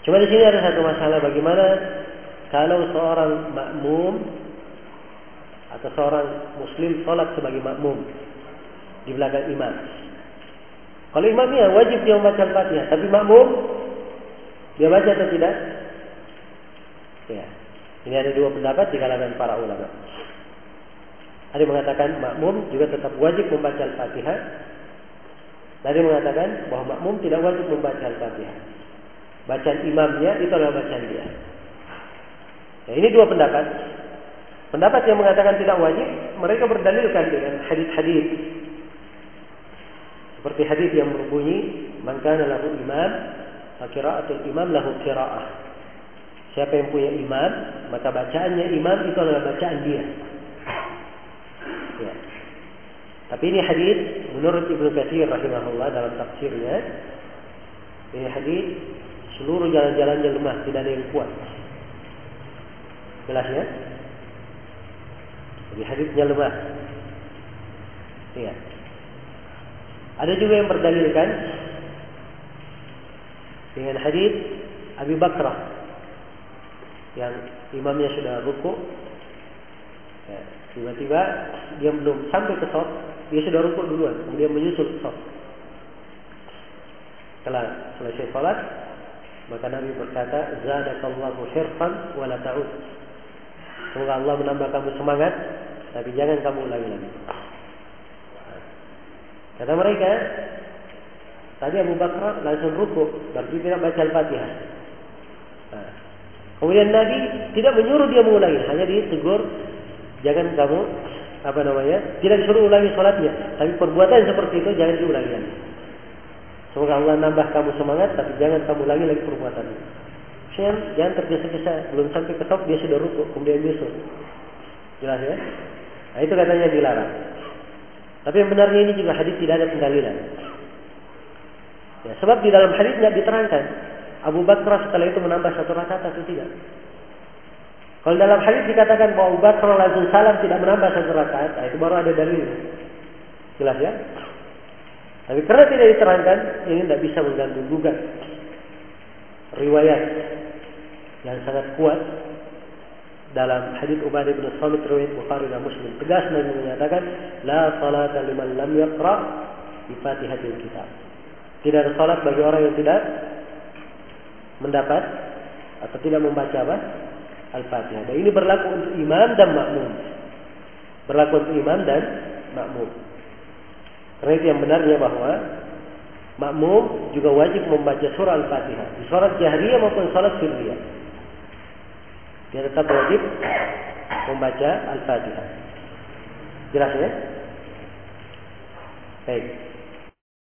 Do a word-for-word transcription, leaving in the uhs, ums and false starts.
Cuma di sini ada satu masalah, bagaimana kalau seorang makmum atau seorang muslim sholat sebagai makmum di belakang imam. Kalau imamnya wajib dia membaca Al-Fatihah, tapi makmum dia baca atau tidak? Ya. Ini ada dua pendapat di kalangan para ulama. Ada yang mengatakan makmum juga tetap wajib membaca Al-Fatihah. Ada yang mengatakan bahwa makmum tidak wajib membaca Al-Fatihah. Bacaan imamnya itu adalah bacaan dia. Nah, ini dua pendapat. Pendapat yang mengatakan tidak wajib, mereka berdalilkan dengan hadis-hadis. Seperti hadis yang berbunyi, "Man kana lahu imam, fa qira'atul imam lahu qira'ah." Siapa yang punya imam, maka bacaannya imam itu adalah bacaan dia. Ya. Tapi ini hadis menurut Ibnu Katsir rahimahullah dalam tafsirnya, ini hadis seluruh jalan-jalannya lemah, tidak ada yang kuat. Jelas ya? Jadi hadisnya lemah. Iya. Ada juga yang berdalilkan dengan hadis Abi Bakrah yang imamnya sudah rukuk, ya, tiba-tiba dia belum sampai ke shaf, dia sudah rukuk duluan, kemudian menyusul ke shaf. Setelah selesai salat, maka Nabi berkata, "Zadakallahu hirfan wa la ta'ud." Semoga Allah menambah kamu semangat, tapi jangan kamu ulangi lagi. Kata mereka, tadi Abu Bakar langsung rukuk, berarti tidak baca Al-Fatihah. Nah, kemudian Nabi tidak menyuruh dia mengulangi, hanya ditegur, jangan kamu apa namanya, tidak disuruh ulangi sholatnya, tapi perbuatan seperti itu jangan diulangi lagi. Semoga Allah nambah kamu semangat, tapi jangan kamu ulangi lagi perbuatannya. Jangan, jangan tergesa-gesa, belum sampai ke top dia sudah rukuk, kemudian nyusul. Jelas ya? Nah, itu katanya dilarang. Tapi yang benarnya ini juga hadis tidak ada pendalilan. Ya, sebab di dalam hadis tidak diterangkan Abu Bakar setelah itu menambah satu rakaat atau tidak. Kalau dalam hadis dikatakan bahwa Abu Bakar langsung salam tidak menambah satu rakaat, nah itu baru ada dalil. Jelas ya? Tapi karena tidak diterangkan, ini tidak bisa mengganggu-gugat riwayat yang sangat kuat dalam hadis Ubadah bin Samit riwayat Bukhari dan Muslim. Tegas Nabi menyatakan, la salata liman lam yaqra bi Fatihatil Kitab. Tidak ada salat bagi orang yang tidak mendapat atau tidak membaca apa? Al-Fatihah. Dan ini berlaku untuk imam dan makmum. Berlaku untuk imam dan makmum. Karena itu yang benarnya bahwa makmum juga wajib membaca surah Al-Fatihah di salat jahriyah maupun salat sirriyah. Dia tetap wajib membaca Al-Fatihah. Jelas ya? Baik.